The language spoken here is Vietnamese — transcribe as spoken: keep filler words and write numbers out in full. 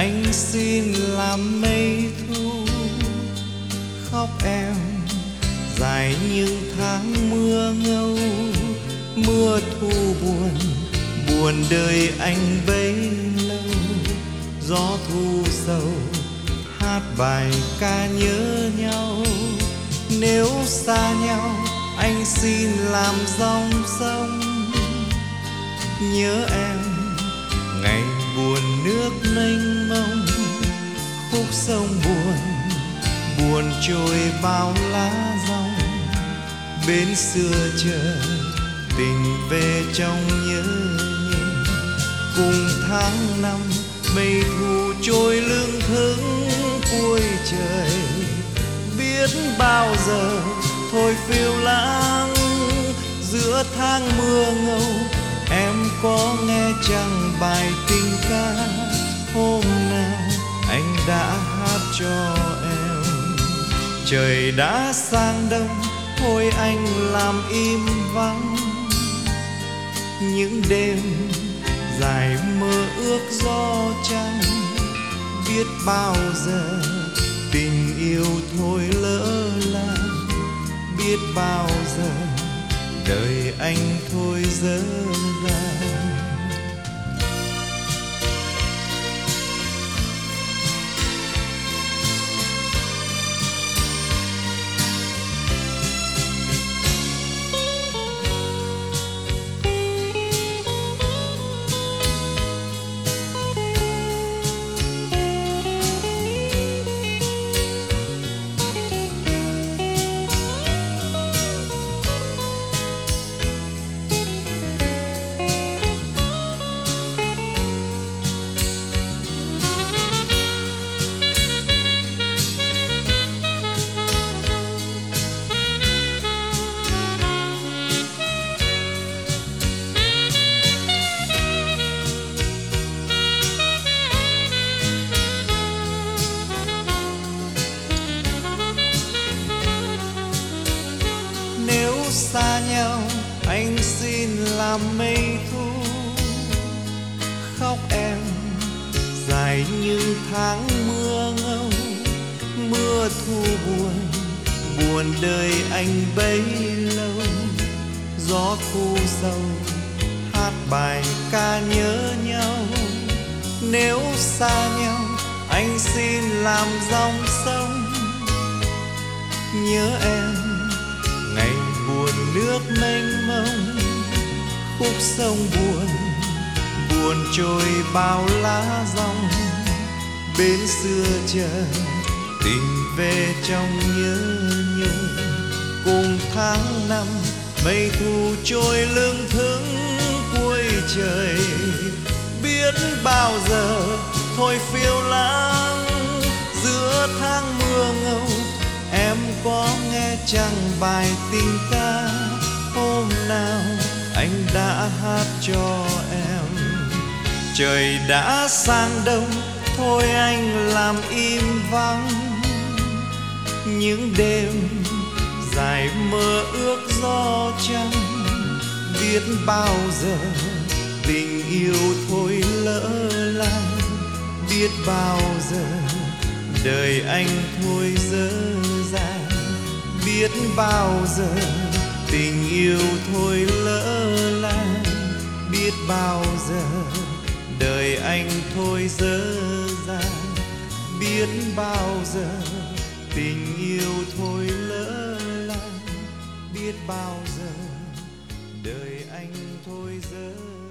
anh xin làm mây thu khóc em dài những tháng mưa ngâu. Mưa thu buồn buồn đời anh bấy lâu, gió thu sầu hát bài ca nhớ nhau. Nếu xa nhau anh xin làm dòng sông, nhớ em ngày buồn nước mênh mông. Khúc sông buồn buồn trôi bao lá rong, bến xưa chờ tình về trong nhớ nhung. Cùng tháng năm mây thu trôi lưng thững cuối trời, biết bao giờ thôi phiêu lãng giữa tháng mưa ngâu. Em có nghe chăng bài tình ca hôm nào anh đã hát cho em. Trời đã sang đông thôi anh làm im vắng, những đêm dài mơ ước gió trăng. Biết bao giờ tình yêu thôi lỡ làng, biết bao giờ đời anh thôi dở dang. Xa nhau anh xin làm mây thu khóc em dài như tháng mưa ngâu. Mưa thu buồn buồn đời anh bấy lâu, gió thu sầu hát bài ca nhớ nhau. Nếu xa nhau anh xin làm dòng sông, nhớ em ngày buồn nước mênh mông. Khúc sông buồn buồn trôi bao lá rong, bến xưa chờ tình về trong nhớ nhung. Cùng tháng năm mây thu trôi lưng thững cuối trời, biết bao giờ thôi phiêu lãng giữa tháng mưa ngâu. Em có nghe chăng bài tình ca hôm nào anh đã hát cho em. Trời đã sang đông thôi anh làm im vắng, những đêm dài mơ ước gió trăng. Biết bao giờ tình yêu thôi lỡ làng, biết bao giờ đời anh thôi dở dang. Biết bao giờ tình yêu thôi lỡ làng, biết bao giờ đời anh thôi dở dang. Biết bao giờ tình yêu thôi lỡ làng, biết bao giờ đời anh thôi dở